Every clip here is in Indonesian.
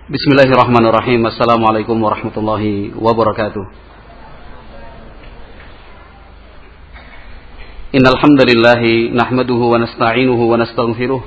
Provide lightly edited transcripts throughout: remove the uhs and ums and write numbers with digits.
Bismillahirrahmanirrahim. Assalamualaikum warahmatullahi wabarakatuh. Innal hamdalillahi nahmaduhu wa nasta'inuhu wa nastaghfiruh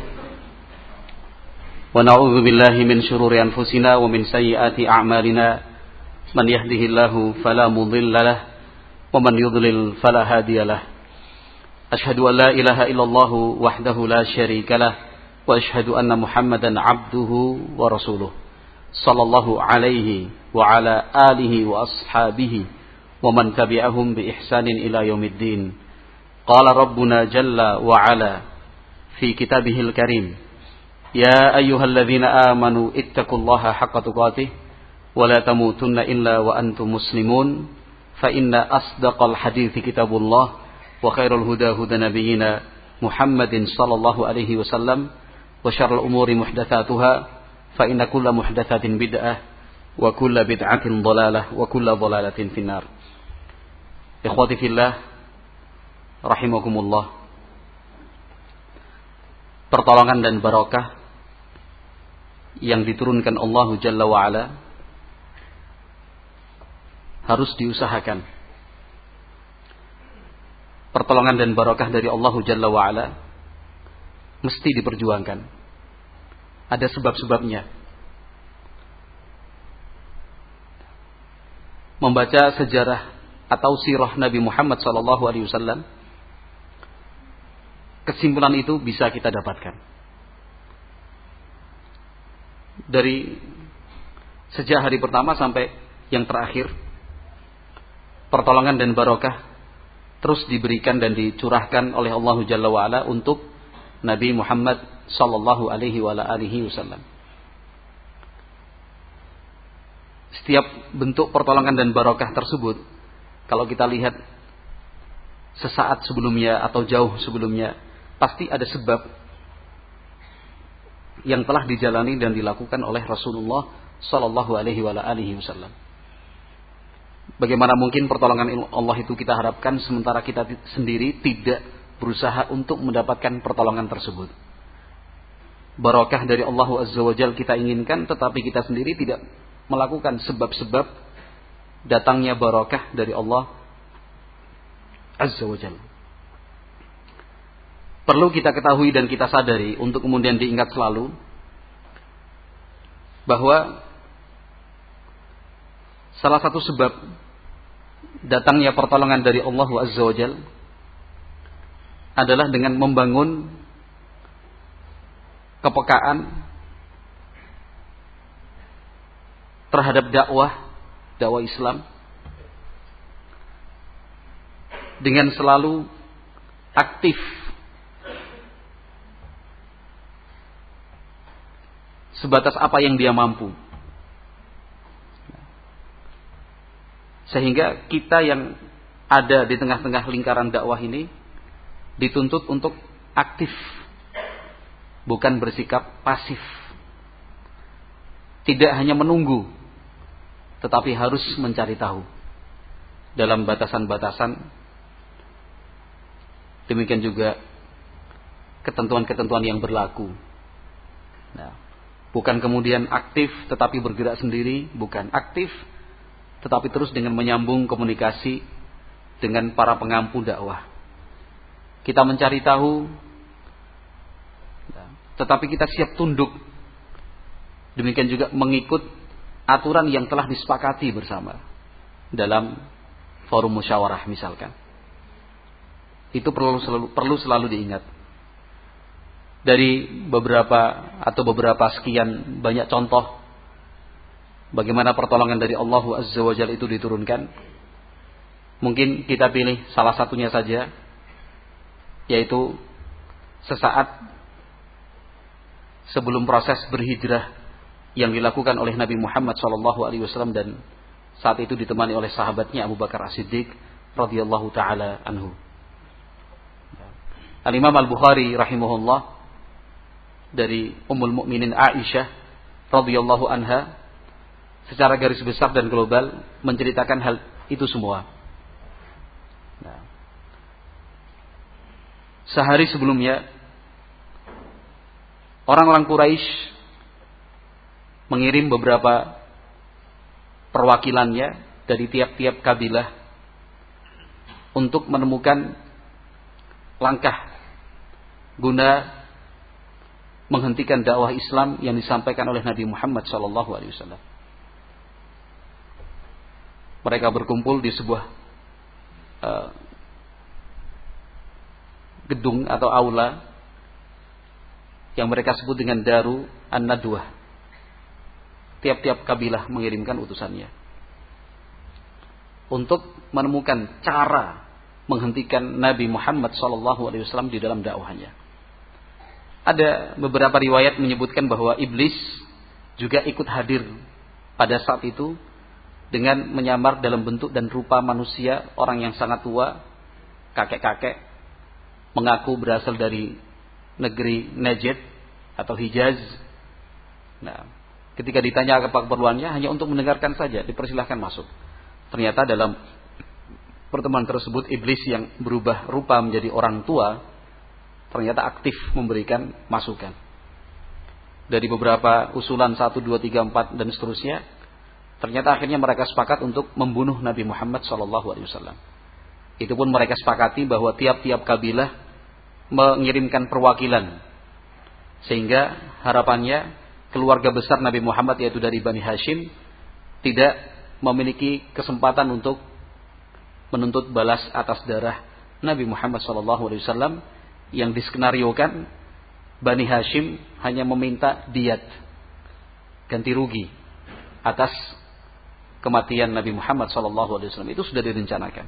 wa na'udzu billahi min shururi anfusina wa min sayyiati a'malina. Man yahdihillahu fala mudilla lahu wa man yudlil fala hadiyalah. Ashhadu an la ilaha illallah wahdahu la syarika lah wa ashhadu anna Muhammadan 'abduhu wa rasuluh. Sallallahu alaihi wa ala alihi wa ashabihi wa man tabi'ahum bi ihsanin ila yaumiddin. Qala rabbuna jalla wa ala fi kitabihil karim, ya ayyuhalladzina amanu ittaqullaha haqqa tuqatih wa la tamutunna illa wa antum muslimun. Fa inna asdaqal hadithi kitabullah wa khairul huda huda nabiyyina Muhammadin sallallahu alaihi wasallam wa syarrul umuri muhdatsatuha fa inna kulla muhdatsatin bid'ah wa kulla bid'atin dhalalah wa kulla dhalalatin finnar. Ikhwati fillah rahimakumullah. Pertolongan dan barakah yang diturunkan Allah Jalla wa Ala harus diusahakan. Pertolongan dan barakah dari Allah Jalla wa Ala mesti diperjuangkan. Ada sebab-sebabnya. Membaca sejarah atau sirah Nabi Muhammad SAW, kesimpulan itu bisa kita dapatkan. Dari sejak hari pertama sampai yang terakhir, pertolongan dan barakah terus diberikan dan dicurahkan oleh Allah Jalla wa Ala untuk Nabi Muhammad sallallahu alaihi wa alihi wasallam. Setiap bentuk pertolongan dan barakah tersebut, kalau kita lihat sesaat sebelumnya atau jauh sebelumnya, pasti ada sebab yang telah dijalani dan dilakukan oleh Rasulullah sallallahu alaihi wa alihi wasallam. Bagaimana mungkin pertolongan Allah itu kita harapkan sementara kita sendiri tidak berusaha untuk mendapatkan pertolongan tersebut. Barakah dari Allah Azza wa Jalla kita inginkan, tetapi kita sendiri tidak melakukan sebab-sebab datangnya barakah dari Allah Azza wa Jalla. Perlu kita ketahui dan kita sadari untuk kemudian diingat selalu bahwa salah satu sebab datangnya pertolongan dari Allah Azza wa Jalla adalah dengan membangun kepekaan terhadap dakwah Islam dengan selalu aktif sebatas apa yang dia mampu, sehingga kita yang ada di tengah-tengah lingkaran dakwah ini dituntut untuk aktif, bukan bersikap pasif. Tidak hanya menunggu, tetapi harus mencari tahu dalam batasan-batasan. Demikian juga ketentuan-ketentuan yang berlaku. Nah, bukan kemudian aktif tetapi bergerak sendiri, bukan aktif tetapi terus dengan menyambung komunikasi dengan para pengampu dakwah. Kita mencari tahu, tetapi kita siap tunduk. Demikian juga mengikut aturan yang telah disepakati bersama dalam forum musyawarah misalkan. Itu perlu selalu diingat. Dari beberapa sekian banyak contoh bagaimana pertolongan dari Allah Azza wa Jalla itu diturunkan, mungkin kita pilih salah satunya saja, yaitu sesaat sebelum proses berhijrah yang dilakukan oleh Nabi Muhammad SAW dan saat itu ditemani oleh sahabatnya Abu Bakar As-Siddiq radhiyallahu taala anhu. Al-Imam Al-Bukhari rahimahullah dari Ummul Mukminin Aisyah radhiyallahu anha secara garis besar dan global menceritakan hal itu semua. Sehari sebelumnya orang-orang Quraisy mengirim beberapa perwakilannya dari tiap-tiap kabilah untuk menemukan langkah guna menghentikan dakwah Islam yang disampaikan oleh Nabi Muhammad SAW. Mereka berkumpul di sebuah gedung atau aula yang mereka sebut dengan Daru An-Nadwah. Tiap-tiap kabilah mengirimkan utusannya untuk menemukan cara menghentikan Nabi Muhammad SAW di dalam dakwahnya. Ada beberapa riwayat menyebutkan bahwa iblis juga ikut hadir pada saat itu dengan menyamar dalam bentuk dan rupa manusia, orang yang sangat tua, kakek-kakek, mengaku berasal dari negeri Najd atau Hijaz. Nah, ketika ditanya apa keperluannya, hanya untuk mendengarkan saja, dipersilahkan masuk. Ternyata dalam pertemuan tersebut, iblis yang berubah rupa menjadi orang tua ternyata aktif memberikan masukan. Dari beberapa usulan 1, 2, 3, 4 dan seterusnya, ternyata akhirnya mereka sepakat untuk membunuh Nabi Muhammad SAW. Itu pun mereka sepakati bahwa tiap-tiap kabilah mengirimkan perwakilan, sehingga harapannya keluarga besar Nabi Muhammad, yaitu dari Bani Hashim, tidak memiliki kesempatan untuk menuntut balas atas darah Nabi Muhammad SAW, yang diskenariokan Bani Hashim hanya meminta diyat, ganti rugi atas kematian Nabi Muhammad SAW. Itu sudah direncanakan.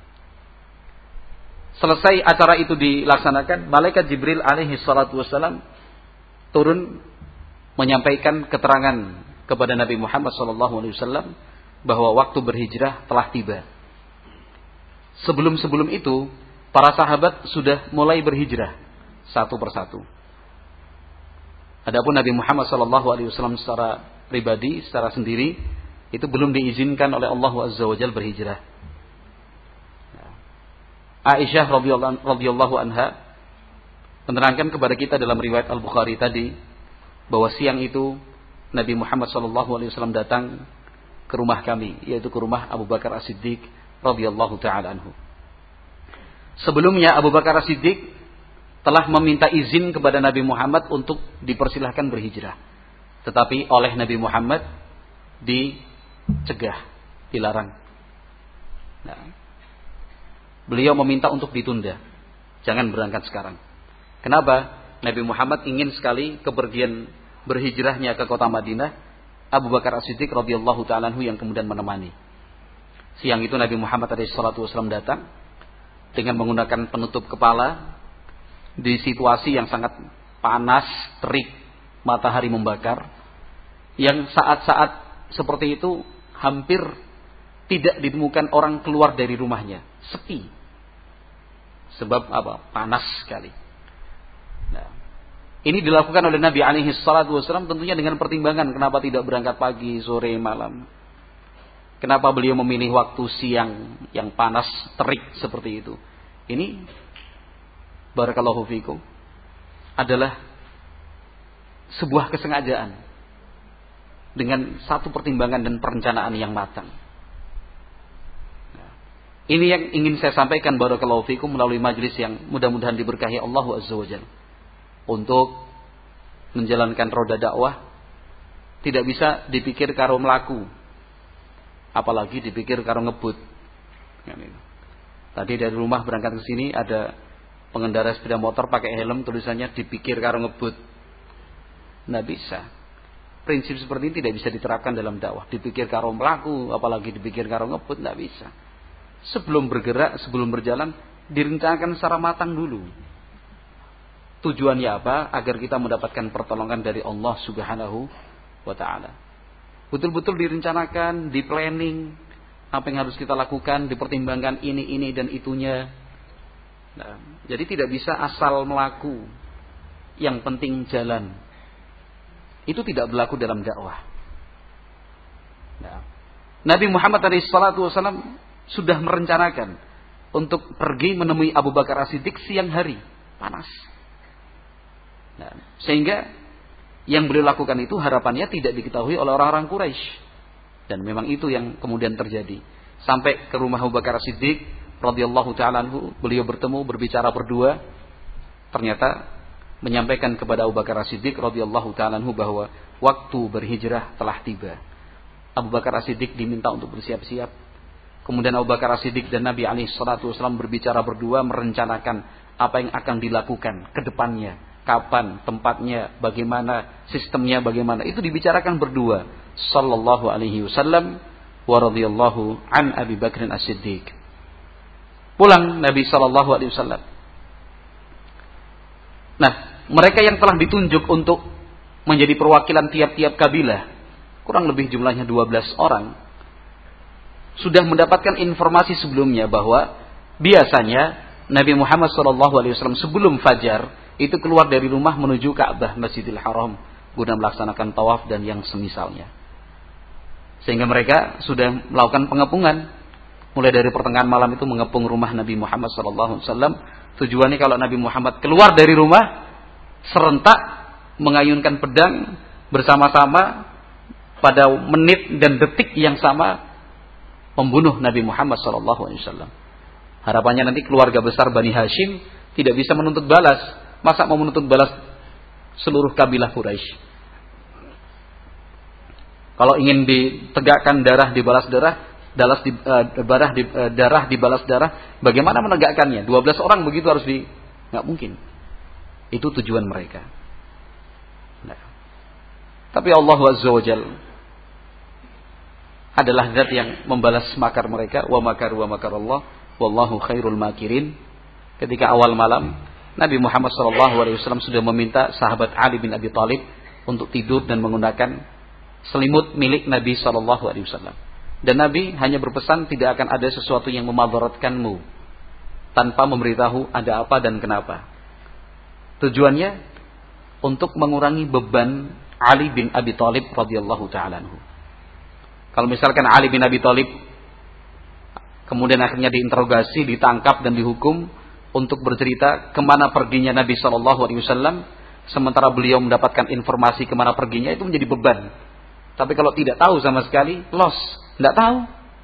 Selesai acara itu dilaksanakan, malaikat Jibril alaihi salatu wassalam turun menyampaikan keterangan kepada Nabi Muhammad SAW bahwa waktu berhijrah telah tiba. Sebelum itu, para sahabat sudah mulai berhijrah satu persatu. Adapun Nabi Muhammad SAW secara pribadi, secara sendiri, itu belum diizinkan oleh Allah Azza wa Jalla berhijrah. Aisyah radhiyallahu anha menerangkan kepada kita dalam riwayat Al-Bukhari tadi bahwa siang itu Nabi Muhammad SAW datang ke rumah kami, yaitu ke rumah Abu Bakar As-Siddiq radhiyallahu taala anhu. Sebelumnya Abu Bakar As-Siddiq telah meminta izin kepada Nabi Muhammad untuk dipersilahkan berhijrah, tetapi oleh Nabi Muhammad dicegah, dilarang. Nah, beliau meminta untuk ditunda, jangan berangkat sekarang. Kenapa? Nabi Muhammad ingin sekali kepergian berhijrahnya ke kota Madinah, Abu Bakar As-Siddiq radhiyallahu ta'ala anhu yang kemudian menemani. Siang itu Nabi Muhammad SAW datang dengan menggunakan penutup kepala di situasi yang sangat panas, terik, matahari membakar, yang saat-saat seperti itu hampir tidak ditemukan orang keluar dari rumahnya, sepi. Sebab apa? Panas sekali. Nah, ini dilakukan oleh Nabi alaihi salatu wasallam tentunya dengan pertimbangan kenapa tidak berangkat pagi, sore, malam. Kenapa beliau memilih waktu siang yang panas, terik seperti itu. Ini barakallahu fikum adalah sebuah kesengajaan dengan satu pertimbangan dan perencanaan yang matang. Ini yang ingin saya sampaikan barakallahu fikum melalui majlis yang mudah-mudahan diberkahi Allah Azza wa Jalla. Untuk menjalankan roda dakwah tidak bisa dipikir karo melaku, apalagi dipikir karo ngebut. Tadi dari rumah berangkat ke sini ada pengendara sepeda motor pakai helm, tulisannya dipikir karo ngebut. Nggak bisa. Prinsip seperti ini tidak bisa diterapkan dalam dakwah. Dipikir karo melaku, apalagi dipikir karo ngebut, nggak bisa. Sebelum bergerak, sebelum berjalan, direncanakan secara matang dulu. Tujuannya apa? Agar kita mendapatkan pertolongan dari Allah Subhanahu wa ta'ala. Betul-betul direncanakan, di planning, apa yang harus kita lakukan, dipertimbangkan ini dan itunya. Nah, jadi tidak bisa asal melaku. Yang penting jalan. Itu tidak berlaku dalam dakwah. Nah, Nabi Muhammad SAW sudah merencanakan untuk pergi menemui Abu Bakar As-Siddiq siang hari, panas. Nah, sehingga Yang beliau lakukan itu harapannya tidak diketahui oleh orang-orang Quraisy. Dan memang itu yang kemudian terjadi. Sampai ke rumah Abu Bakar As-Siddiq radhiyallahu ta'ala anhu, beliau bertemu, berbicara berdua. Ternyata menyampaikan kepada Abu Bakar As-Siddiq radhiyallahu ta'ala anhu bahwa waktu berhijrah telah tiba. Abu Bakar As-Siddiq diminta untuk bersiap-siap. Kemudian Abu Bakar As-Siddiq dan Nabi alaihi salatu wasallam berbicara berdua, merencanakan apa yang akan dilakukan ke depannya, kapan, tempatnya, bagaimana, sistemnya bagaimana. Itu dibicarakan berdua. Sallallahu alaihi wasallam wa radhiyallahu an Abi Bakr As-Siddiq. Pulang Nabi sallallahu alaihi wasallam. Nah, mereka yang telah ditunjuk untuk menjadi perwakilan tiap-tiap kabilah, kurang lebih jumlahnya 12 orang, sudah mendapatkan informasi sebelumnya bahwa biasanya Nabi Muhammad SAW sebelum fajar itu keluar dari rumah menuju Ka'bah Masjidil Haram guna melaksanakan tawaf dan yang semisalnya. Sehingga mereka sudah melakukan pengepungan. Mulai dari pertengahan malam itu mengepung rumah Nabi Muhammad SAW. Tujuannya kalau Nabi Muhammad keluar dari rumah, serentak mengayunkan pedang bersama-sama pada menit dan detik yang sama membunuh Nabi Muhammad SAW. Harapannya nanti keluarga besar Bani Hashim tidak bisa menuntut balas. Masa mau menuntut balas seluruh kabilah Quraisy? Kalau ingin ditegakkan darah dibalas darah, darah dibalas darah, bagaimana menegakkannya? 12 orang begitu harus nggak mungkin. Itu tujuan mereka. Nah. Tapi Allah Azza wa Jalla adalah zat yang membalas makar mereka. Wa makaru wa makarallah wallahu khairul makirin. Ketika awal malam Nabi Muhammad SAW sudah meminta sahabat Ali bin Abi Thalib untuk tidur dan menggunakan selimut milik Nabi SAW. Dan Nabi hanya berpesan tidak akan ada sesuatu yang memadaratkanmu tanpa memberitahu ada apa dan kenapa. Tujuannya untuk mengurangi beban Ali bin Abi Thalib radhiyallahu ta'ala anhu. Kalau misalkan Ali bin Abi Thalib kemudian akhirnya diinterogasi, ditangkap dan dihukum untuk bercerita kemana perginya Nabi SAW, sementara beliau mendapatkan informasi kemana perginya, itu menjadi beban. Tapi kalau tidak tahu sama sekali, loss, tidak tahu.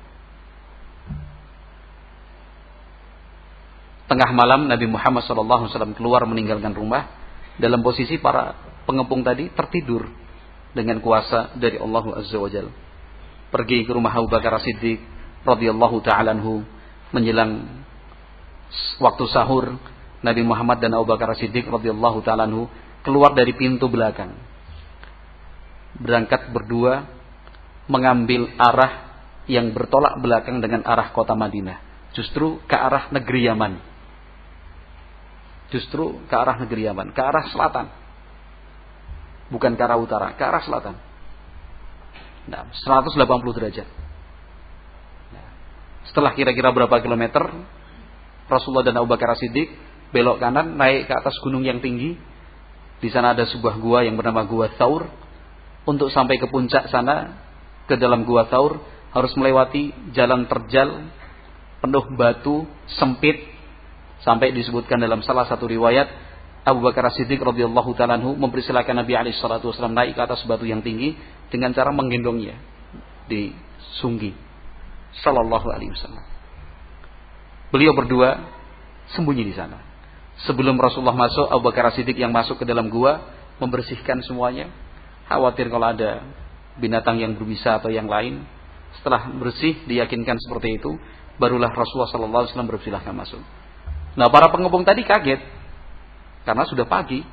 Tengah malam Nabi Muhammad SAW keluar meninggalkan rumah dalam posisi para pengepung tadi tertidur dengan kuasa dari Allah Azza wa Jalla. Pergi ke rumah Abu Bakar As-Siddiq radhiyallahu ta'ala anhu menjelang waktu sahur. Nabi Muhammad dan Abu Bakar As-Siddiq radhiyallahu ta'ala anhu keluar dari pintu belakang, berangkat berdua mengambil arah yang bertolak belakang dengan arah kota Madinah, justru ke arah negeri Yaman, ke arah selatan, bukan ke arah utara, ke arah selatan. Nah, 180 derajat. Nah, setelah kira-kira berapa kilometer, Rasulullah dan Abu Bakar As-Siddiq belok kanan, naik ke atas gunung yang tinggi. Di sana ada sebuah gua yang bernama Gua Thaur. Untuk sampai ke puncak sana, ke dalam Gua Thaur, harus melewati jalan terjal, penuh batu, sempit, sampai disebutkan dalam salah satu riwayat, Abu Bakar As-Siddiq radhiyallahu ta'ala anhu mempersilakan Nabi alaihi salatu wasallam naik ke atas batu yang tinggi dengan cara menggendongnya di sunggi. Sallallahu alaihi wasallam. Beliau berdua sembunyi di sana. Sebelum Rasulullah masuk, Abu Bakar As-Siddiq yang masuk ke dalam gua membersihkan semuanya. Khawatir kalau ada binatang yang berbisa atau yang lain. Setelah bersih, diyakinkan seperti itu, barulah Rasulullah sallallahu alaihi wasallam bersilahkan masuk. Nah, para pengepung tadi kaget karena sudah pagi.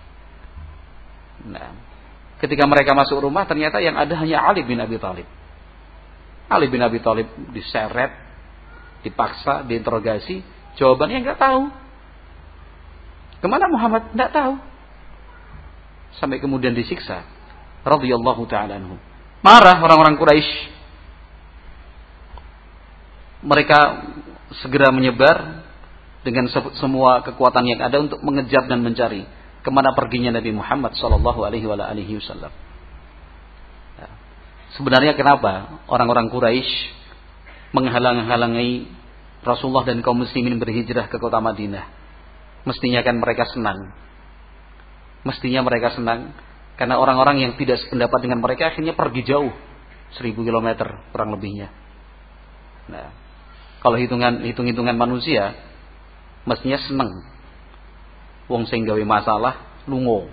Nah, ketika mereka masuk rumah, ternyata yang ada hanya Ali bin Abi Thalib. Ali bin Abi Thalib diseret, dipaksa, diinterogasi, jawabannya nggak tahu. Kemana Muhammad? Nggak tahu. Sampai kemudian disiksa. Radhiyallahu ta'ala anhu. Marah orang-orang Quraisy. Mereka segera menyebar dengan semua kekuatan yang ada untuk mengejar dan mencari kemana perginya Nabi Muhammad sallallahu alaihi wasallam. Sebenarnya kenapa orang-orang Quraisy menghalang-halangi Rasulullah dan kaum muslimin berhijrah ke kota Madinah? Mestinya mereka senang Karena orang-orang yang tidak sependapat dengan mereka akhirnya pergi jauh, 1000 kilometer kurang lebihnya. Nah, kalau hitung-hitungan manusia, mestinya seneng. Wong sing gawe masalah lungo.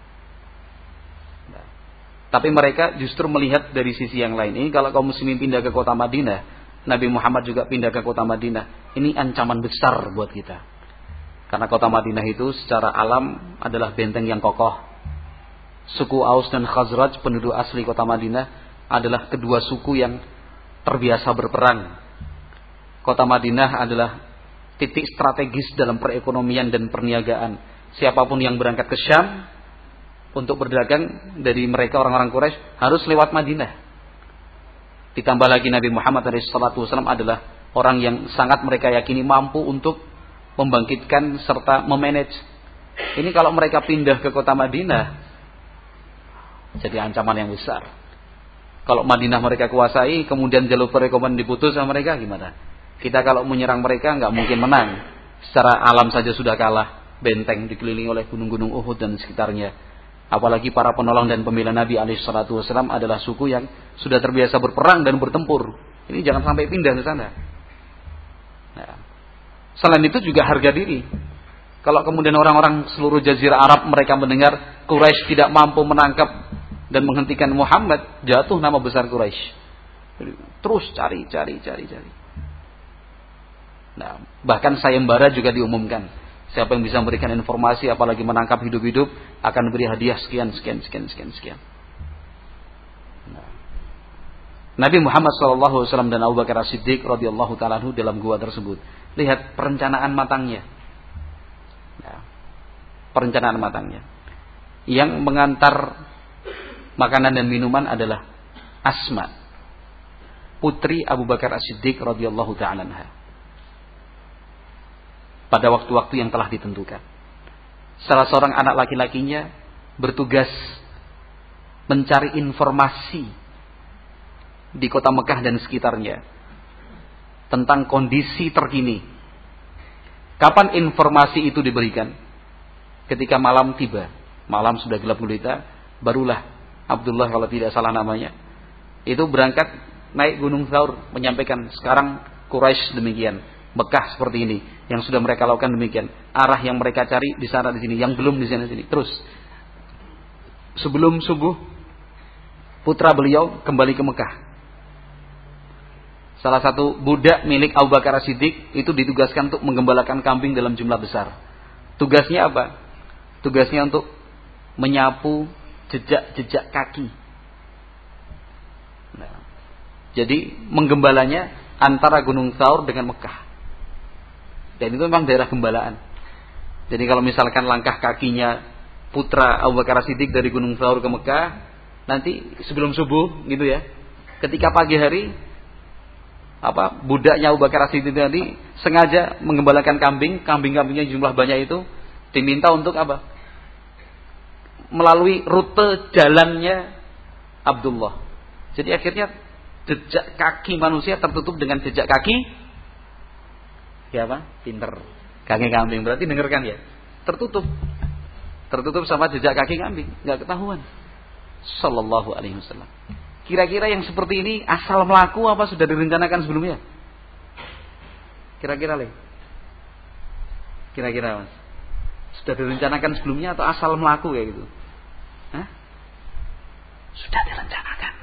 Nah, tapi mereka justru melihat dari sisi yang lain. Ini kalau kaum muslimin pindah ke kota Madinah, Nabi Muhammad juga pindah ke kota Madinah. Ini ancaman besar buat kita. Karena kota Madinah itu secara alam adalah benteng yang kokoh. Suku Aus dan Khazraj, penduduk asli kota Madinah, adalah kedua suku yang terbiasa berperang. Kota Madinah adalah titik strategis dalam perekonomian dan perniagaan. Siapapun yang berangkat ke Syam untuk berdagang dari mereka orang-orang Quraisy harus lewat Madinah. Ditambah lagi Nabi Muhammad SAW adalah orang yang sangat mereka yakini mampu untuk membangkitkan serta memanage. Ini kalau mereka pindah ke kota Madinah, jadi ancaman yang besar. Kalau Madinah mereka kuasai, kemudian jalur perekonomian diputus sama mereka, gimana? Kita kalau menyerang mereka nggak mungkin menang. Secara alam saja sudah kalah. Benteng dikelilingi oleh gunung-gunung Uhud dan sekitarnya. Apalagi para penolong dan pembela Nabi SAW adalah suku yang sudah terbiasa berperang dan bertempur. Ini jangan sampai pindah ke sana. Nah, selain itu juga harga diri. Kalau kemudian orang-orang seluruh Jazirah Arab mereka mendengar Quraisy tidak mampu menangkap dan menghentikan Muhammad, jatuh nama besar Quraisy. Terus cari. Nah, bahkan sayembara juga diumumkan. Siapa yang bisa memberikan informasi apalagi menangkap hidup-hidup akan beri hadiah sekian. Nah, Nabi Muhammad SAW dan Abu Bakar As-Siddiq radhiyallahu ta'ala anhu dalam gua tersebut. Lihat perencanaan matangnya. Nah, perencanaan matangnya. Yang mengantar makanan dan minuman adalah Asma, putri Abu Bakar As-Siddiq radhiyallahu ta'ala anha. Pada waktu-waktu yang telah ditentukan. Salah seorang anak laki-lakinya bertugas mencari informasi di kota Mekah dan sekitarnya tentang kondisi terkini. Kapan informasi itu diberikan? Ketika malam tiba. Malam sudah gelap gulita, barulah Abdullah kalau tidak salah namanya, itu berangkat naik Gunung Tsaur menyampaikan sekarang Quraisy demikian, Mekah seperti ini, yang sudah mereka lakukan demikian, arah yang mereka cari di sana di sini, yang belum di sana di sini. Terus sebelum subuh putra beliau kembali ke Mekah. Salah satu budak milik Abu Bakar As-Siddiq itu ditugaskan untuk menggembalakan kambing dalam jumlah besar. Tugasnya apa? Tugasnya untuk menyapu jejak-jejak kaki. Nah, jadi menggembalanya antara Gunung Tsaur dengan Mekah. Dan itu memang daerah gembalaan. Jadi kalau misalkan langkah kakinya putra Abu Bakar As-Siddiq dari Gunung Tsaur ke Mekah, nanti sebelum subuh gitu ya, ketika pagi hari budaknya Abu Bakar As-Siddiq tadi sengaja menggembalakan kambing-kambingnya jumlah banyak itu diminta untuk apa? Melalui rute jalannya Abdullah. Jadi akhirnya jejak kaki manusia tertutup dengan jejak kaki siapa? Pinter. Kaki kambing, berarti dengarkan ya. Tertutup sama jejak kaki kambing, enggak ketahuan. Sallallahu alaihi wasallam. Kira-kira yang seperti ini asal melaku apa sudah direncanakan sebelumnya? Kira-kira Mas. Sudah direncanakan sebelumnya atau asal melaku kayak gitu? Hah? Sudah direncanakan.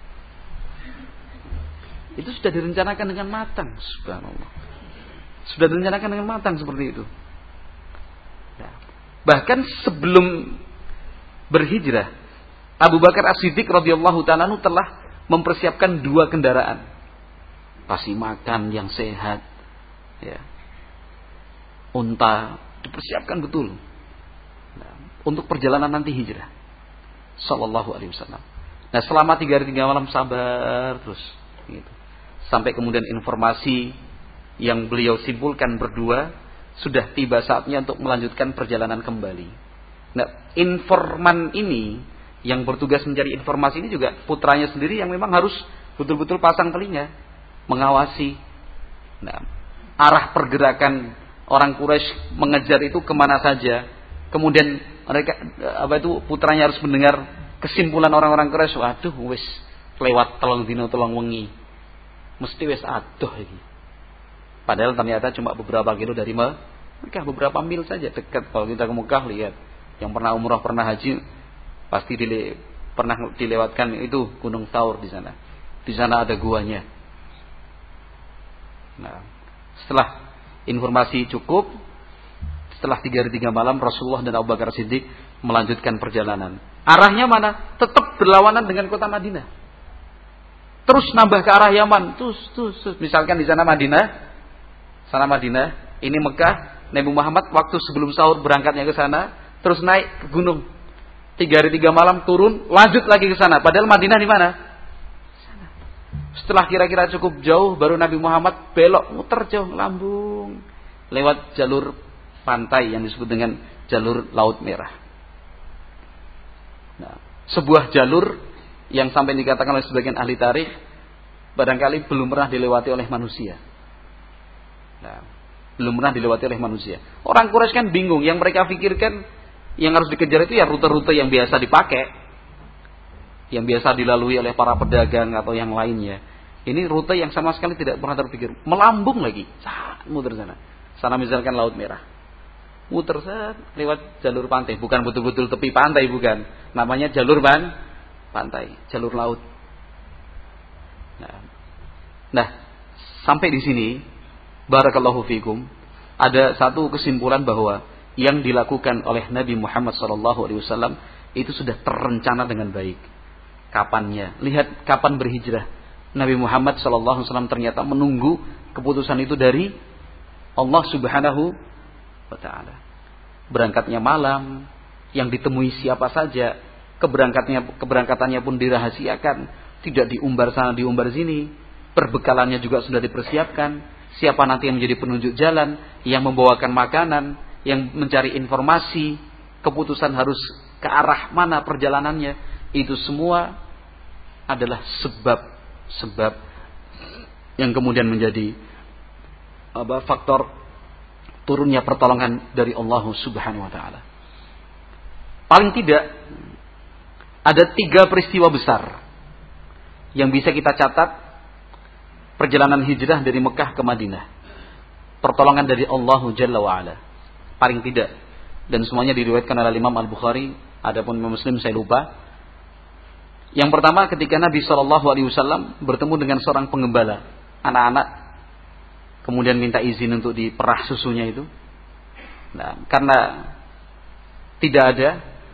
Itu sudah direncanakan dengan matang, subhanallah. Sudah direncanakan dengan matang seperti itu. Nah, bahkan sebelum berhijrah, Abu Bakar As-Siddiq radhiyallahu ta'ala telah mempersiapkan 2 kendaraan. Kasih makan yang sehat, ya. Unta dipersiapkan betul. Nah, untuk perjalanan nanti hijrah. Sallallahu alaihi wasallam. Nah, selama 3 hari 3 malam sabar terus gitu. Sampai kemudian informasi yang beliau simpulkan berdua, sudah tiba saatnya untuk melanjutkan perjalanan kembali. Nah, informan ini yang bertugas mencari informasi ini juga putranya sendiri yang memang harus betul-betul pasang telinga, mengawasi. Nah, arah pergerakan orang Quraisy mengejar itu kemana saja. Kemudian mereka putranya harus mendengar kesimpulan orang-orang Quraisy, waduh wis lewat telung dino telung wengi. Mesti wis adoh iki. Padahal ternyata cuma beberapa kilo dari Mekah, beberapa mil saja dekat. Kalau kita ke Mekah lihat, yang pernah umrah, pernah haji pasti pernah dilewatkan itu Gunung Thaur di sana. Di sana ada guanya. Nah, setelah informasi cukup, setelah 3 hari 3 malam Rasulullah dan Abu Bakar Siddiq melanjutkan perjalanan. Arahnya mana? Tetap berlawanan dengan kota Madinah. Terus nambah ke arah Yaman. Terus. Misalkan di sana Madinah, ini Mekah. Nabi Muhammad waktu sebelum sahur berangkatnya ke sana, terus naik ke gunung. 3 hari 3 malam turun, lanjut lagi ke sana. Padahal Madinah di mana? Sana. Setelah kira-kira cukup jauh, baru Nabi Muhammad belok, muter jauh, lambung, lewat jalur pantai yang disebut dengan jalur Laut Merah. Nah, sebuah jalur yang sampai dikatakan oleh sebagian ahli tarikh barangkali belum pernah dilewati oleh manusia. Nah, belum pernah dilewati oleh manusia. Orang Quraisy kan bingung, yang mereka pikirkan yang harus dikejar itu ya rute-rute yang biasa dipakai, yang biasa dilalui oleh para pedagang atau yang lainnya. Ini rute yang sama sekali tidak pernah terpikir. Melambung lagi, muter sana. Sana misalkan Laut Merah. Muter lewat jalur pantai, bukan betul-betul tepi pantai, bukan. Namanya jalur pantai, jalur laut. Nah, sampai di sini barakallahu fikum, ada satu kesimpulan bahwa yang dilakukan oleh Nabi Muhammad SAW itu sudah terencana dengan baik. Kapannya? Lihat kapan berhijrah. Nabi Muhammad SAW ternyata menunggu keputusan itu dari Allah Subhanahu wa ta'ala. Berangkatnya malam, yang ditemui siapa saja, keberangkatannya pun dirahasiakan, tidak diumbar sana diumbar sini, perbekalannya juga sudah dipersiapkan, siapa nanti yang menjadi penunjuk jalan, yang membawakan makanan, yang mencari informasi, keputusan harus ke arah mana perjalanannya, itu semua adalah sebab yang kemudian menjadi faktor turunnya pertolongan dari Allah Subhanahu wa ta'ala. Paling tidak ada 3 peristiwa besar yang bisa kita catat perjalanan hijrah dari Mekah ke Madinah. Pertolongan dari Allah Jalla wa Ala. Paling tidak. Dan semuanya diriwayatkan oleh Imam Al-Bukhari, adapun Imam Muslim saya lupa. Yang pertama ketika Nabi SAW bertemu dengan seorang penggembala anak-anak, kemudian minta izin untuk diperah susunya itu. Nah, karena tidak ada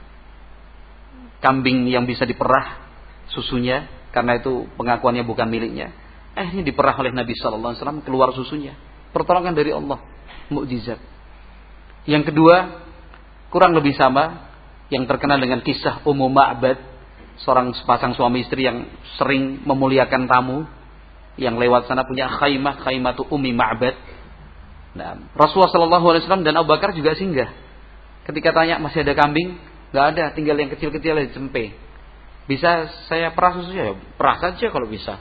kambing yang bisa diperah susunya, karena itu pengakuannya bukan miliknya. Ini diperah oleh Nabi SAW, keluar susunya. Pertolongan dari Allah, mukjizat. Yang kedua, kurang lebih sama, yang terkenal dengan kisah Ummu Ma'bad, seorang sepasang suami istri yang sering memuliakan tamu, yang lewat sana punya khaymatu Ummi Ma'bad. Nah, Rasulullah SAW dan Abu Bakar juga singgah. Ketika tanya masih ada kambing, nggak ada, tinggal yang kecil-kecil aja cempe. Bisa saya perah susunya? Ya, perah saja kalau bisa.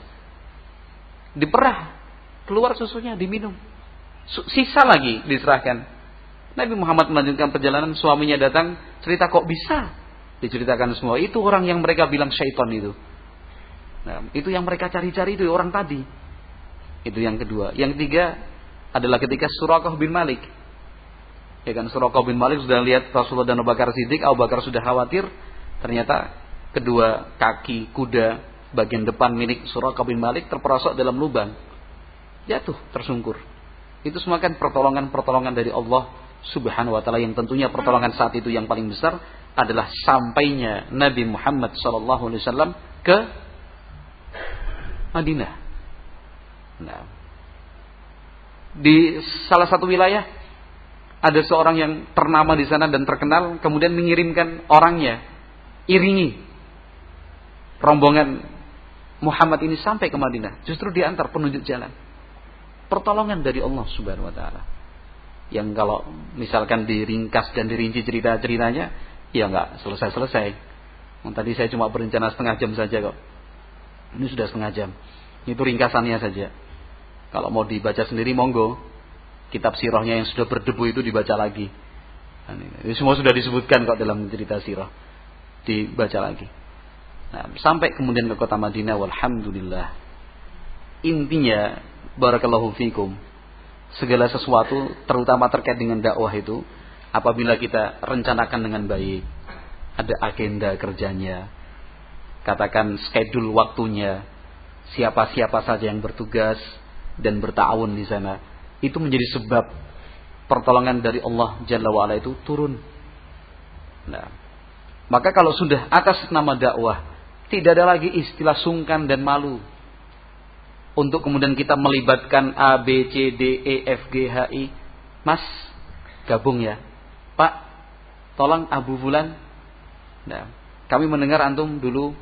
Diperah, keluar susunya, diminum. Sisa lagi diserahkan. Nabi Muhammad melanjutkan perjalanan, suaminya datang, cerita kok bisa? Diceritakan semua. Itu orang yang mereka bilang syaitan itu. Nah, itu yang mereka cari-cari itu orang tadi. Itu yang kedua. Yang ketiga adalah ketika Suraqah bin Malik. Ya kan, Suraqah bin Malik sudah lihat Rasulullah dan Abu Bakar Siddiq. Abu Bakar sudah khawatir. Ternyata kedua kaki kuda bagian depan milik Suraqah bin Malik terperosok dalam lubang. Jatuh, tersungkur. Itu semua kan pertolongan dari Allah Subhanahu wa ta'ala, yang tentunya pertolongan saat itu yang paling besar adalah sampainya Nabi Muhammad SAW ke Madinah. Nah, di salah satu wilayah ada seorang yang ternama di sana dan terkenal, kemudian mengirimkan orangnya, iringi rombongan Muhammad ini sampai ke Madinah. Justru diantar penunjuk jalan. Pertolongan dari Allah Subhanahu wa ta'ala. Yang kalau misalkan diringkas dan dirinci cerita-ceritanya, ya enggak selesai-selesai. Tadi saya cuma berencana setengah jam saja kok. Ini sudah setengah jam. Itu ringkasannya saja. Kalau mau dibaca sendiri monggo. Kitab sirahnya yang sudah berdebu itu dibaca lagi. Ini semua sudah disebutkan kok dalam cerita sirah. Dibaca lagi. Nah, sampai kemudian ke kota Madinah, walhamdulillah. Intinya, barakallahu fikum, segala sesuatu terutama terkait dengan dakwah itu, apabila kita rencanakan dengan baik, ada agenda kerjanya, katakan schedule waktunya, siapa-siapa saja yang bertugas dan berta'awun di sana, itu menjadi sebab pertolongan dari Allah Jalla wa'ala itu turun. Nah, maka kalau sudah atas nama dakwah, tidak ada lagi istilah sungkan dan malu untuk kemudian kita melibatkan A, B, C, D, E, F, G, H, I. Mas, gabung ya. Pak, tolong Abu Fulan. Nah, kami mendengar antum dulu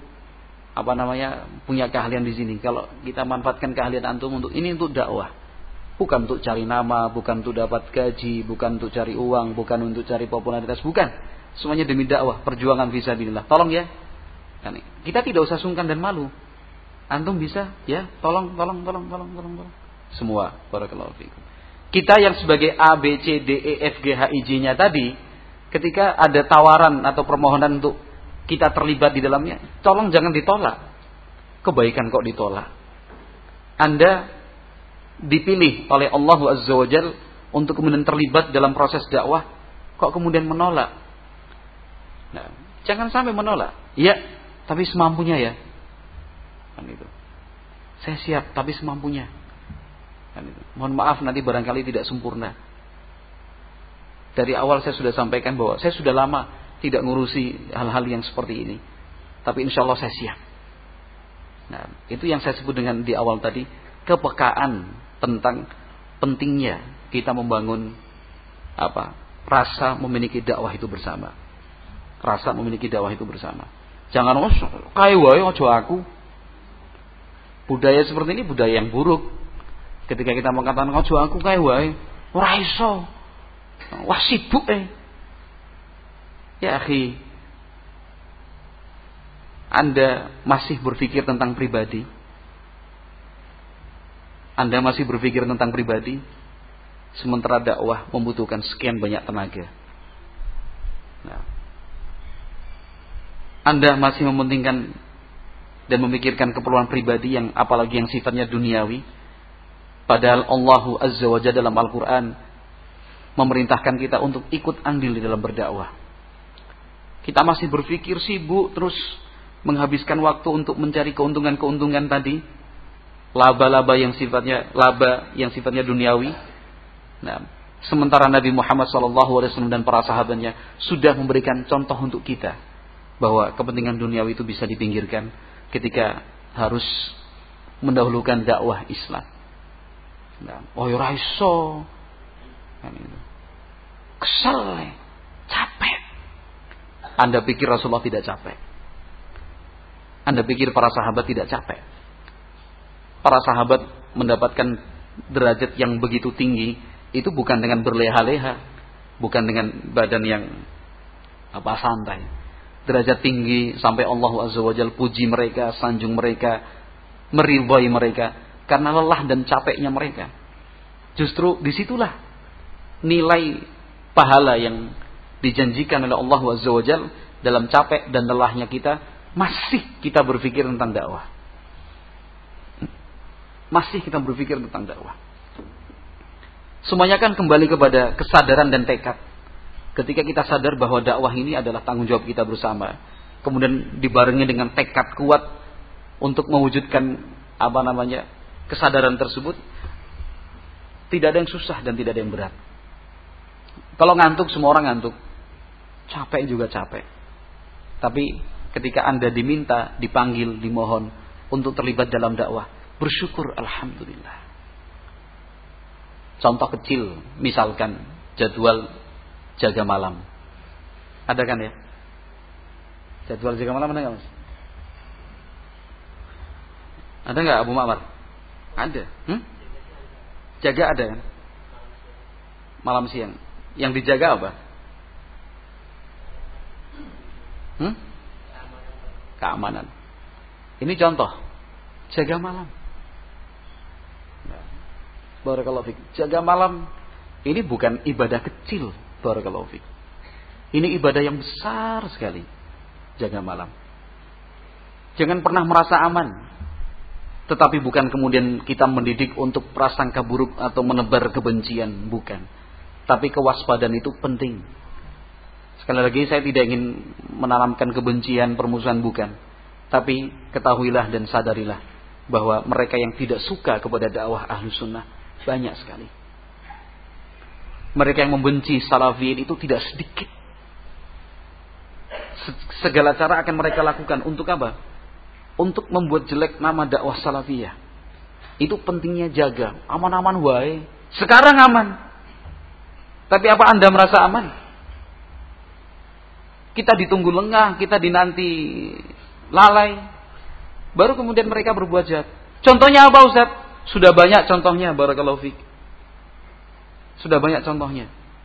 punya keahlian di sini. Kalau kita manfaatkan keahlian antum untuk ini, untuk dakwah. Bukan untuk cari nama, bukan untuk dapat gaji, bukan untuk cari uang, bukan untuk cari popularitas, bukan. Semuanya demi dakwah, perjuangan fisabilillah. Tolong ya. Kita tidak usah sungkan dan malu. Antum bisa ya, tolong. Semua, barakallahu fikum. Kita yang sebagai A, B, C, D, E, F, G, H, I, J-nya tadi, ketika ada tawaran atau permohonan untuk kita terlibat di dalamnya, tolong jangan ditolak. Kebaikan kok ditolak. Anda dipilih oleh Allah Azza wa Jalla untuk kemudian terlibat dalam proses dakwah, kok kemudian menolak? Nah, jangan sampai menolak. Ya, tapi semampunya ya. Itu. Saya siap, tapi semampunya. Itu. Mohon maaf nanti barangkali tidak sempurna. Dari awal saya sudah sampaikan bahwa saya sudah lama tidak ngurusi hal-hal yang seperti ini. Tapi insya Allah saya siap. Nah, itu yang saya sebut dengan di awal tadi, kepekaan tentang pentingnya kita membangun rasa memiliki dakwah itu bersama. Rasa memiliki dakwah itu bersama. Jangan kae wae aja aku. Budaya seperti ini budaya yang buruk. Ketika kita mengatakan aja aku kae wae, ora iso. Wah sibuk Ya akhi, Anda masih berpikir tentang pribadi? Anda masih berpikir tentang pribadi? Sementara dakwah membutuhkan sekian banyak tenaga. Nah, Anda masih mementingkan dan memikirkan keperluan pribadi yang apalagi yang sifatnya duniawi. Padahal Allah Azza wa Jalla dalam Al-Quran memerintahkan kita untuk ikut andil di dalam berdakwah. Kita masih berpikir sibuk terus menghabiskan waktu untuk mencari keuntungan-keuntungan tadi, laba-laba yang sifatnya duniawi. Nah, sementara Nabi Muhammad SAW dan para sahabatnya sudah memberikan contoh untuk kita bahwa kepentingan duniawi itu bisa dipinggirkan ketika harus mendahulukan dakwah Islam. Nah, ora iso. Kesel, capek. Anda pikir Rasulullah tidak capek? Anda pikir para sahabat tidak capek? Para sahabat mendapatkan derajat yang begitu tinggi itu bukan dengan berleha-leha, bukan dengan badan yang santai. Derajat tinggi sampai Allah Azza wa Jalla puji mereka, sanjung mereka, meridhai mereka karena lelah dan capeknya mereka. Justru disitulah nilai pahala yang dijanjikan oleh Allah Azza wa Jalla dalam capek dan lelahnya kita, masih kita berpikir tentang dakwah. Masih kita berpikir tentang dakwah. Semuanya kan kembali kepada kesadaran dan tekad. Ketika kita sadar bahwa dakwah ini adalah tanggung jawab kita bersama, kemudian dibarengi dengan tekad kuat untuk mewujudkan kesadaran tersebut, tidak ada yang susah dan tidak ada yang berat. Kalau ngantuk, semua orang ngantuk. Capek juga capek. Tapi ketika Anda diminta, dipanggil, dimohon untuk terlibat dalam dakwah, bersyukur, alhamdulillah. Contoh kecil, misalkan jadwal jaga malam. Ada kan ya? Jadwal jaga malam ada nggak, Mas? Ada nggak Abu Ma'mar? Ada. Jaga ada kan? Malam siang. Yang dijaga apa? Keamanan. Ini contoh. Jaga malam. Barakallahu fiik. Jaga malam ini bukan ibadah kecil. Barakallahu fiik. Ini ibadah yang besar sekali. Jaga malam. Jangan pernah merasa aman. Tetapi bukan kemudian kita mendidik untuk prasangka buruk atau menebar kebencian. Bukan. Tapi kewaspadaan itu penting. Sekali lagi saya tidak ingin menanamkan kebencian, permusuhan, bukan. Tapi ketahuilah dan sadarilah bahwa mereka yang tidak suka kepada dakwah Ahlus Sunnah banyak sekali. Mereka yang membenci Salafiyin itu tidak sedikit. Segala cara akan mereka lakukan untuk apa? Untuk membuat jelek nama dakwah Salafiyah. Itu pentingnya jaga. Aman-aman wae. Sekarang aman. Tapi apa Anda merasa aman? Kita ditunggu lengah, kita dinanti lalai. Baru kemudian mereka berbuat jahat. Contohnya apa Ustaz? Sudah banyak contohnya, barakallahu fiik. Sudah banyak contohnya.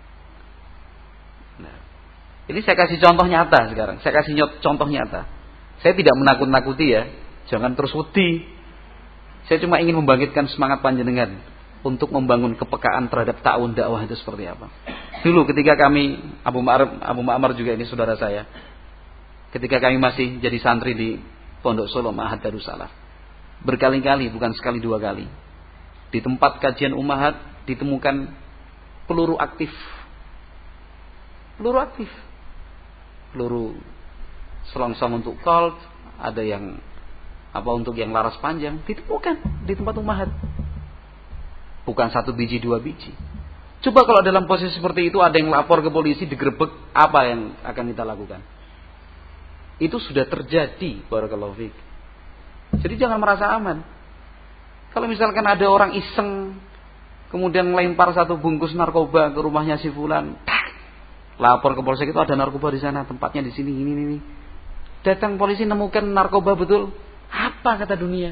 Nah, ini saya kasih contoh nyata sekarang. Saya kasih contoh nyata. Saya tidak menakut-nakuti ya. Jangan terus wedi. Saya cuma ingin membangkitkan semangat panjenengan untuk membangun kepekaan terhadap ta'awun dakwah itu seperti apa. Dulu ketika kami, Abu Ma'mar juga ini saudara saya. Ketika kami masih jadi santri di Pondok Solo Ma'had Darussalam. Berkali-kali, bukan sekali dua kali. Di tempat kajian Ummahat ditemukan peluru aktif. Peluru aktif. Peluru selongsong untuk Colt, ada yang untuk yang laras panjang, ditemukan di tempat Ummahat. Bukan 1 biji, 2 biji. Coba kalau dalam posisi seperti itu ada yang lapor ke polisi, digerebek, apa yang akan kita lakukan? Itu sudah terjadi, barakallahu fiik. Jadi jangan merasa aman. Kalau misalkan ada orang iseng kemudian melempar 1 bungkus narkoba ke rumahnya si fulan, lapor ke polsek, itu ada narkoba di sana, tempatnya di sini, ini. Datang polisi nemukan narkoba betul. Apa kata dunia?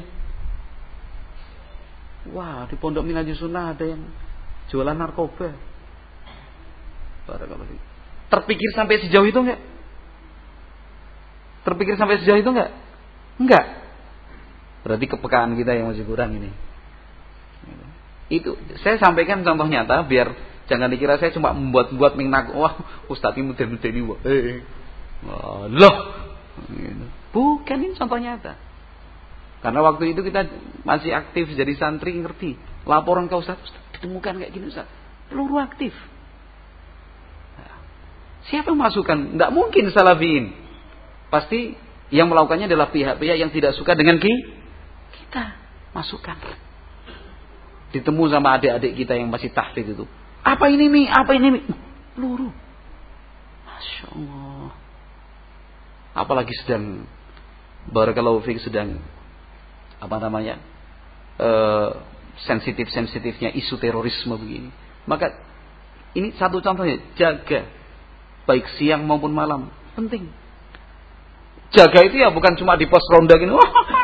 Wah, di Pondok Minhajus Sunnah ada yang jualan narkoba. Barakallahu fiik. Terpikir sampai sejauh itu enggak? Terpikir sampai sejauh itu enggak? Enggak. Berarti kepekaan kita yang masih kurang ini. Itu saya sampaikan contoh nyata biar jangan dikira saya cuma membuat-buat mengnak. Wah, Ustaz ini mudah-mudah ini. Loh. Bukan, ini contoh nyata. Karena waktu itu kita masih aktif jadi santri, ngerti. Laporan ke Ustaz ditemukan kayak gini Ustaz. Peluru aktif. Nah, siapa yang masukkan? Tidak mungkin Salafiyin. Pasti yang melakukannya adalah pihak-pihak yang tidak suka dengan kita. Masukkan. Ditemu sama adik-adik kita yang masih tahfidz itu. Apa ini nih? Apa ini nih? Peluru. Masya Allah. Apalagi sedang barakallahu fiik sedang sensitif-sensitifnya isu terorisme begini. Maka ini satu contohnya, jaga baik siang maupun malam, penting. Jaga itu ya bukan cuma di pos ronda gini,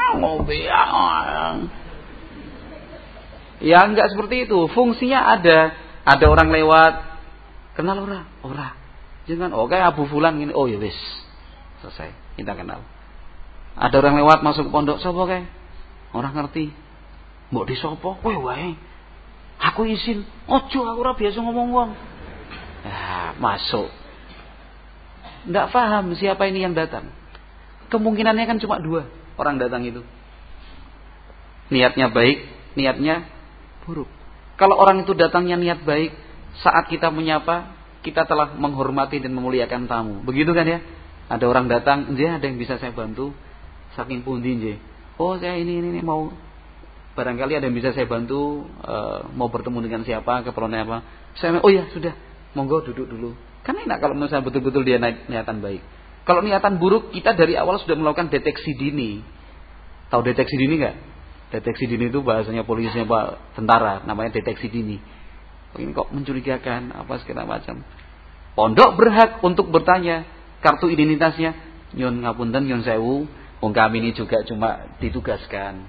ya enggak seperti itu. Fungsinya ada orang lewat, kenal ora. Jangan kayak Abu Fulan gini, ya wis. Selesai, kita kenal. Ada orang lewat masuk ke pondok, sapa kae? Orang ngerti. Mbok di sapa? Kowe wae. Aku izin. Ojo, aku ora biasa ngomong wong. Masuk. Enggak paham siapa ini yang datang. Kemungkinannya kan cuma 2 orang datang itu. Niatnya baik, niatnya buruk. Kalau orang itu datangnya niat baik, saat kita menyapa, kita telah menghormati dan memuliakan tamu. Begitu kan ya? Ada orang datang, ada yang bisa saya bantu? Saking pundi nggih. Saya ini mau, barangkali ada yang bisa saya bantu, mau bertemu dengan siapa, keperluannya apa. Saya ya sudah, monggo duduk dulu. Kan enak kalau misalnya betul-betul dia niatan baik. Kalau niatan buruk, kita dari awal sudah melakukan deteksi dini. Tahu deteksi dini enggak? Deteksi dini itu bahasanya polisinya Pak tentara, namanya deteksi dini. Ini kok mencurigakan, apa segala macam. Pondok berhak untuk bertanya kartu identitasnya. Nyun ngapunten, nyun sewu. Wong kami ini juga cuma ditugaskan.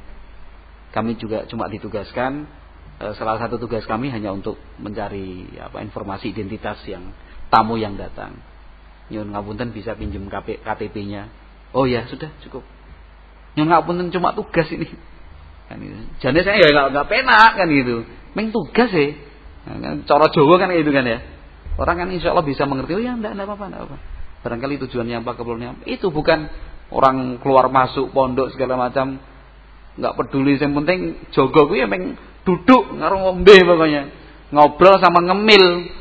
Salah satu tugas kami hanya untuk mencari informasi identitas yang tamu yang datang. Nyun ngapunten bisa pinjam KTP-nya. Oh ya, sudah cukup. Nyun ngapunten cuma tugas ini. Kan itu. Jane saya ya enggak penak kan gitu. Meng tugas cara Jawa kan gitu kan ya. Orang kan insya Allah bisa mengerti, oh ya enggak apa-apa. Barangkali tujuannya apa, keperluannya apa. Itu bukan orang keluar masuk pondok segala macam, enggak peduli, yang penting jogo kuwi emang duduk karo ngombe pokoknya. Ngobrol sama ngemil.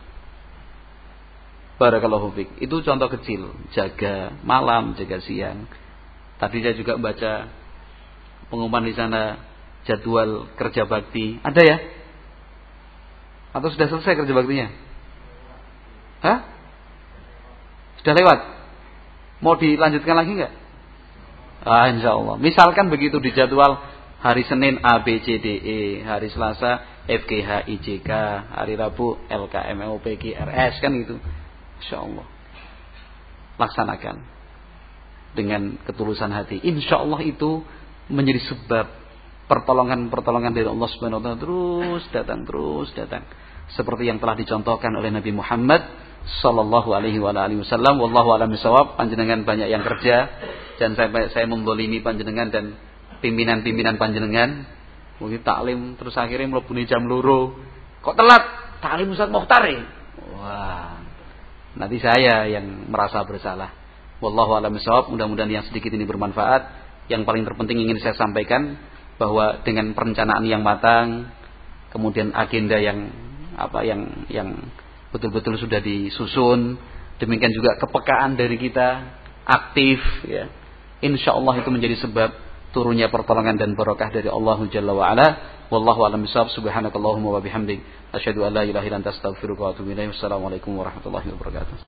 Barakallahu fiik. Itu contoh kecil, jaga malam, jaga siang. Tadi saya juga baca pengumuman di sana jadwal kerja bakti. Ada ya? Atau sudah selesai kerja baktinya? Hah? Sudah lewat? Mau dilanjutkan lagi enggak? Insya Allah. Misalkan begitu di jadwal hari Senin A, B, C, D, E, hari Selasa F, G, H, I, J, K, hari Rabu L, K, M, N, O, P, Q, R, S, kan gitu. Insya Allah. Laksanakan dengan ketulusan hati. Insya Allah itu menjadi sebab pertolongan dari Allah Subhanahu wa taala terus datang. Seperti yang telah dicontohkan oleh Nabi Muhammad sallallahu alaihi wasallam. Wallahu a'lam bishawab. Panjenengan banyak yang kerja, dan saya mendolimi panjenengan dan pimpinan panjenengan. Mungkin taklim terus akhirnya mlebune jam 2. Kok telat? Taklim Ustaz Mokhtar ya? Wah. Nanti saya yang merasa bersalah. Wallahu a'lam bishawab. Mudah-mudahan yang sedikit ini bermanfaat. Yang paling terpenting ingin saya sampaikan bahwa dengan perencanaan yang matang, kemudian agenda yang betul-betul sudah disusun, demikian juga kepekaan dari kita aktif ya. Insyaallah itu menjadi sebab turunnya pertolongan dan barokah dari Allah Jalla wa ala. Wallahu a'lam bishawab. Subhanakallahumma wa bihamdik asyhadu an la ilaha illa anta astaghfiruka wa atubu ilaik. Wassalamualaikum warahmatullahi wabarakatuh.